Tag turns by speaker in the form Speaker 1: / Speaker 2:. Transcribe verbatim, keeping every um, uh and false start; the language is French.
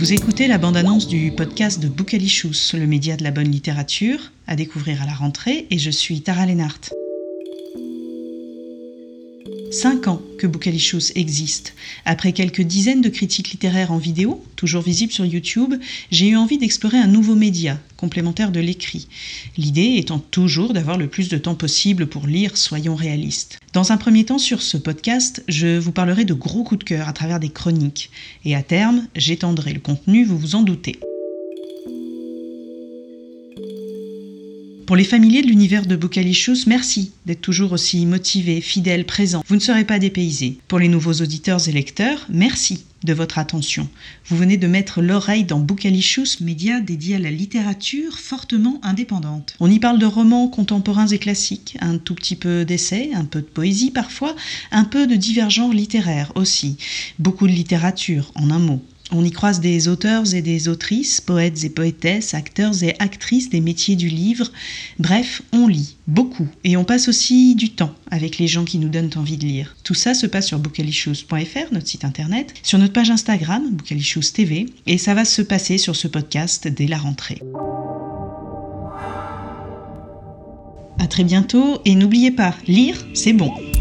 Speaker 1: Vous écoutez la bande-annonce du podcast de Bookalicious, le média de la bonne littérature, à découvrir à la rentrée, et je suis Tara Lennart. Cinq ans que Bookalicious existe. Après quelques dizaines de critiques littéraires en vidéo, toujours visibles sur YouTube, j'ai eu envie d'explorer un nouveau média, complémentaire de l'écrit. L'idée étant toujours d'avoir le plus de temps possible pour lire, soyons réalistes. Dans un premier temps, sur ce podcast, je vous parlerai de gros coups de cœur à travers des chroniques. Et à terme, j'étendrai le contenu, vous vous en doutez. Pour les familiers de l'univers de Bookalicious, merci d'être toujours aussi motivés, fidèles, présents. Vous ne serez pas dépaysés. Pour les nouveaux auditeurs et lecteurs, merci de votre attention. Vous venez de mettre l'oreille dans Bookalicious, média dédié à la littérature fortement indépendante. On y parle de romans contemporains et classiques, un tout petit peu d'essais, un peu de poésie parfois, un peu de divers genres littéraires aussi. Beaucoup de littérature, en un mot. On y croise des auteurs et des autrices, poètes et poétesses, acteurs et actrices des métiers du livre. Bref, on lit beaucoup et on passe aussi du temps avec les gens qui nous donnent envie de lire. Tout ça se passe sur bookalicious point f r, notre site internet, sur notre page Instagram, Bookalicious T V, et ça va se passer sur ce podcast dès la rentrée. À très bientôt et n'oubliez pas, lire, c'est bon.